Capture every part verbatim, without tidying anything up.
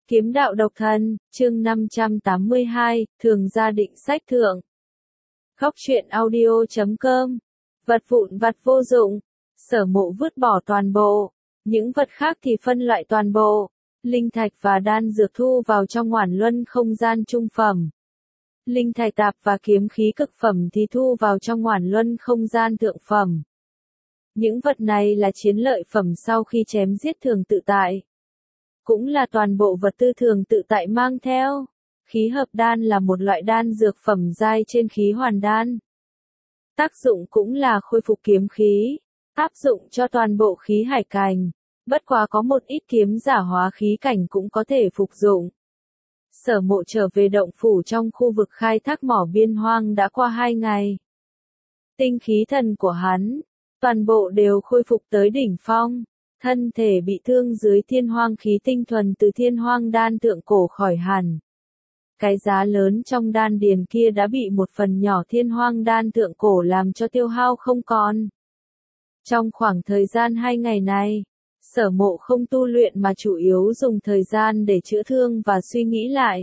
Kiếm đạo độc thân, chương năm trăm tám mươi hai, thường gia định sách thượng. Khóc chuyện audio chấm com. Vật vụn vặt vô dụng. Sở Mộ vứt bỏ toàn bộ. Những vật khác thì phân loại toàn bộ. Linh thạch và đan dược thu vào trong Oản Luân không gian trung phẩm. Linh thạch tạp và kiếm khí cực phẩm thì thu vào trong Oản Luân không gian thượng phẩm. Những vật này là chiến lợi phẩm sau khi chém giết thường tự tại. Cũng là toàn bộ vật tư thường tự tại mang theo. Khí hợp đan là một loại đan dược phẩm giai trên khí hoàn đan. Tác dụng cũng là khôi phục kiếm khí, áp dụng cho toàn bộ khí hải cảnh. Bất quá có một ít kiếm giả hóa khí cảnh cũng có thể phục dụng. Sở Mộ trở về động phủ trong khu vực khai thác mỏ biên hoang đã qua hai ngày. Tinh khí thần của hắn, toàn bộ đều khôi phục tới đỉnh phong. Thân thể bị thương dưới thiên hoang khí tinh thuần từ thiên hoang đan thượng cổ khỏi hẳn. Cái giá lớn trong đan điền kia đã bị một phần nhỏ thiên hoang đan thượng cổ làm cho tiêu hao không còn. Trong khoảng thời gian hai ngày này, Sở Mộ không tu luyện mà chủ yếu dùng thời gian để chữa thương và suy nghĩ lại.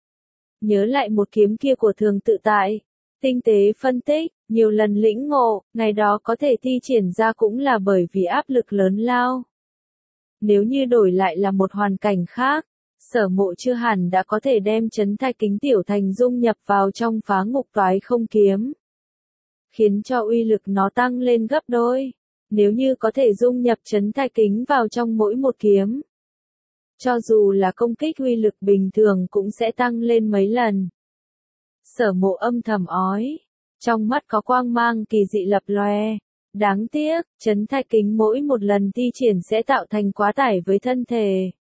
Nhớ lại một kiếm kia của thường tự tại, tinh tế phân tích, nhiều lần lĩnh ngộ, ngày đó có thể thi triển ra cũng là bởi vì áp lực lớn lao. Nếu như đổi lại là một hoàn cảnh khác, Sở Mộ chưa hẳn đã có thể đem Chấn Thạch Kính Tiểu Thành dung nhập vào trong Phá Ngục Toái Không kiếm, khiến cho uy lực nó tăng lên gấp đôi. Nếu như có thể dung nhập Chấn Thạch Kính vào trong mỗi một kiếm, cho dù là công kích uy lực bình thường cũng sẽ tăng lên mấy lần. Sở Mộ âm thầm ói, trong mắt có quang mang kỳ dị lập lòe. Đáng tiếc, Chấn Thạch Kính mỗi một lần thi triển sẽ tạo thành quá tải với thân thể.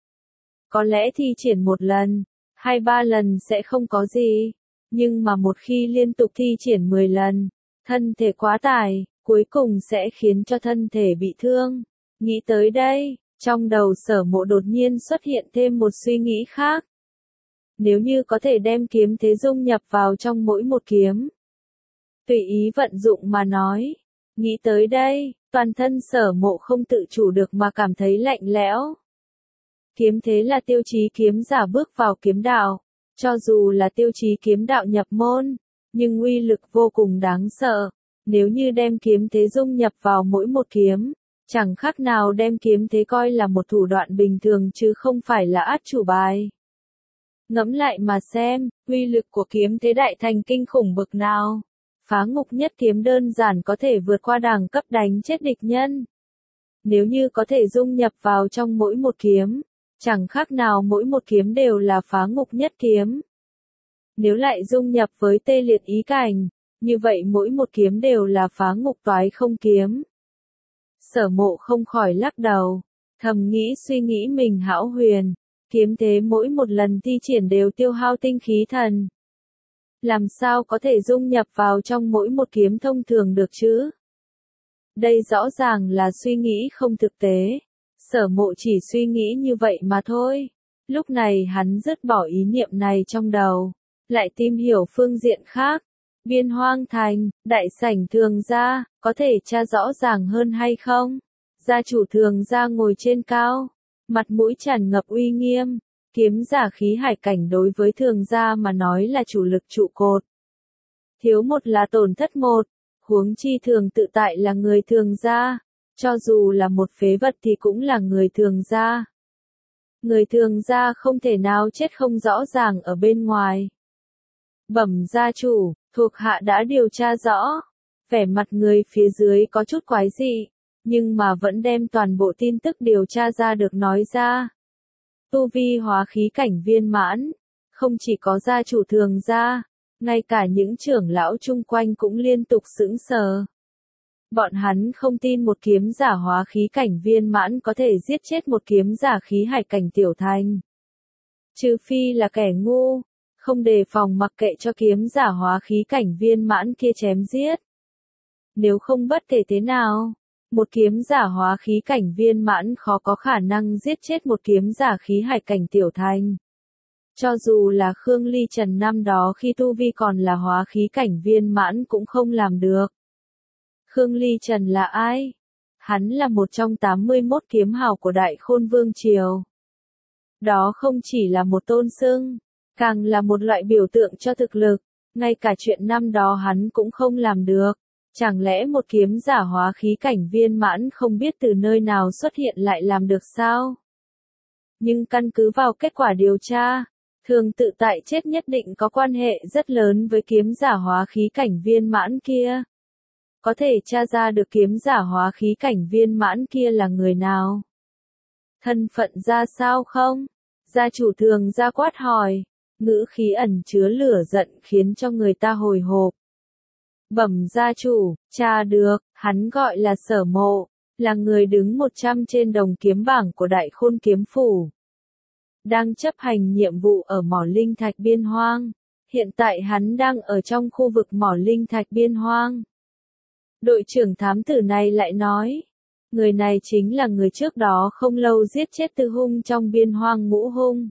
Có lẽ thi triển một lần, hai ba lần sẽ không có gì, nhưng mà một khi liên tục thi triển mười lần, thân thể quá tải, cuối cùng sẽ khiến cho thân thể bị thương. Nghĩ tới đây, trong đầu Sở Mộ đột nhiên xuất hiện thêm một suy nghĩ khác. Nếu như có thể đem kiếm thế dung nhập vào trong mỗi một kiếm, tùy ý vận dụng mà nói. Nghĩ tới đây, toàn thân Sở Mộ không tự chủ được mà cảm thấy lạnh lẽo. Kiếm thế là tiêu chí kiếm giả bước vào kiếm đạo, cho dù là tiêu chí kiếm đạo nhập môn, nhưng uy lực vô cùng đáng sợ. Nếu như đem kiếm thế dung nhập vào mỗi một kiếm, chẳng khác nào đem kiếm thế coi là một thủ đoạn bình thường chứ không phải là át chủ bài. Ngẫm lại mà xem, uy lực của kiếm thế đại thành kinh khủng bực nào. Phá Ngục Nhất kiếm đơn giản có thể vượt qua đẳng cấp đánh chết địch nhân. Nếu như có thể dung nhập vào trong mỗi một kiếm, chẳng khác nào mỗi một kiếm đều là Phá Ngục Nhất kiếm. Nếu lại dung nhập với Tê Liệt Ý Cảnh, như vậy mỗi một kiếm đều là Phá Ngục Toái Không kiếm. Sở Mộ không khỏi lắc đầu, thầm nghĩ suy nghĩ mình hão huyền, kiếm thế mỗi một lần thi triển đều tiêu hao tinh khí thần. Làm sao có thể dung nhập vào trong mỗi một kiếm thông thường được chứ? Đây rõ ràng là suy nghĩ không thực tế. Sở Mộ chỉ suy nghĩ như vậy mà thôi. Lúc này hắn dứt bỏ ý niệm này trong đầu, lại tìm hiểu phương diện khác. Biên Hoang Thành, đại sảnh thường gia, có thể tra rõ ràng hơn hay không? Gia chủ thường gia ngồi trên cao, mặt mũi tràn ngập uy nghiêm. Kiếm giả khí hải cảnh đối với thường gia mà nói là chủ lực trụ cột. Thiếu một là tổn thất một, huống chi thường tự tại là người thường gia, cho dù là một phế vật thì cũng là người thường gia. Người thường gia không thể nào chết không rõ ràng ở bên ngoài. Bẩm gia chủ, thuộc hạ đã điều tra rõ. Vẻ mặt người phía dưới có chút quái dị, nhưng mà vẫn đem toàn bộ tin tức điều tra ra được nói ra. Tu vi hóa khí cảnh viên mãn, không chỉ có gia chủ thường gia, ngay cả những trưởng lão chung quanh cũng liên tục sững sờ. Bọn hắn không tin một kiếm giả hóa khí cảnh viên mãn có thể giết chết một kiếm giả khí hải cảnh tiểu thành. Trừ phi là kẻ ngu, không đề phòng mặc kệ cho kiếm giả hóa khí cảnh viên mãn kia chém giết. Nếu không bất kể thế nào, một kiếm giả hóa khí cảnh viên mãn khó có khả năng giết chết một kiếm giả khí hải cảnh tiểu thành. Cho dù là Khương Ly Trần năm đó khi tu vi còn là hóa khí cảnh viên mãn cũng không làm được. Khương Ly Trần là ai? Hắn là một trong tám mươi mốt kiếm hào của Đại Khôn Vương Triều. Đó không chỉ là một tôn xưng, càng là một loại biểu tượng cho thực lực, ngay cả chuyện năm đó hắn cũng không làm được. Chẳng lẽ một kiếm giả hóa khí cảnh viên mãn không biết từ nơi nào xuất hiện lại làm được sao? Nhưng căn cứ vào kết quả điều tra, Thường Tự Tại chết nhất định có quan hệ rất lớn với kiếm giả hóa khí cảnh viên mãn kia. Có thể tra ra được kiếm giả hóa khí cảnh viên mãn kia là người nào? Thân phận ra sao không? Gia chủ Thường Gia quát hỏi, ngữ khí ẩn chứa lửa giận khiến cho người ta hồi hộp. Bẩm gia chủ, tra được, hắn gọi là Sở Mộ, là người đứng một trăm trên đồng kiếm bảng của Đại Khôn Kiếm Phủ. Đang chấp hành nhiệm vụ ở mỏ linh thạch Biên Hoang. Hiện tại hắn đang ở trong khu vực mỏ linh thạch Biên Hoang. Đội trưởng thám tử này lại nói, người này chính là người trước đó không lâu giết chết Tư Hung trong Biên Hoang Ngũ Hung.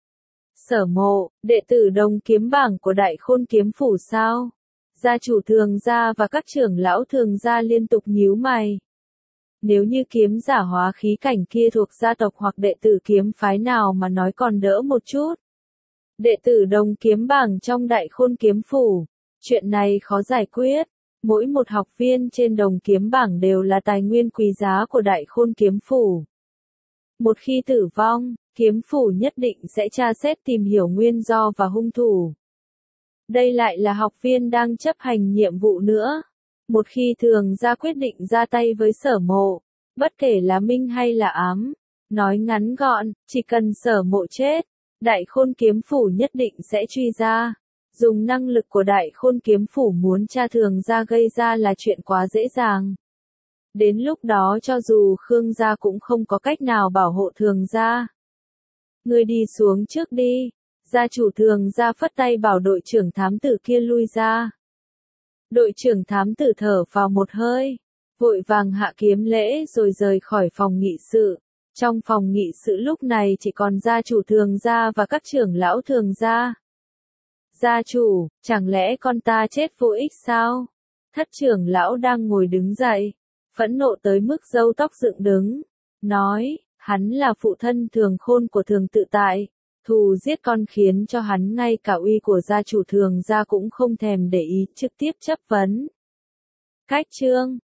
Sở Mộ, đệ tử đồng kiếm bảng của Đại Khôn Kiếm Phủ sao? Gia chủ Thường Gia và các trưởng lão Thường Gia liên tục nhíu mày. Nếu như kiếm giả hóa khí cảnh kia thuộc gia tộc hoặc đệ tử kiếm phái nào mà nói còn đỡ một chút. Đệ tử đồng kiếm bảng trong Đại Khôn Kiếm Phủ, chuyện này khó giải quyết. Mỗi một học viên trên đồng kiếm bảng đều là tài nguyên quý giá của Đại Khôn Kiếm Phủ. Một khi tử vong, kiếm phủ nhất định sẽ tra xét tìm hiểu nguyên do và hung thủ. Đây lại là học viên đang chấp hành nhiệm vụ nữa. Một khi Thường Gia quyết định ra tay với Sở Mộ, bất kể là minh hay là ám, nói ngắn gọn, chỉ cần Sở Mộ chết, Đại Khôn Kiếm Phủ nhất định sẽ truy ra. Dùng năng lực của Đại Khôn Kiếm Phủ muốn tra Thường Gia gây ra là chuyện quá dễ dàng. Đến lúc đó cho dù Khương Gia cũng không có cách nào bảo hộ Thường Gia. Ngươi đi xuống trước đi. Gia chủ Thường Gia phất tay bảo đội trưởng thám tử kia lui ra. Đội trưởng thám tử thở vào một hơi, vội vàng hạ kiếm lễ rồi rời khỏi phòng nghị sự. Trong phòng nghị sự lúc này chỉ còn gia chủ Thường Gia và các trưởng lão Thường Gia. Gia chủ, chẳng lẽ con ta chết vô ích sao? Thất trưởng lão đang ngồi đứng dậy, phẫn nộ tới mức râu tóc dựng đứng, nói, hắn là phụ thân Thường Khôn của Thường Tự Tại, thù giết con khiến cho hắn ngay cả uy của gia chủ Thường Gia cũng không thèm để ý, trực tiếp chất vấn. Cách chương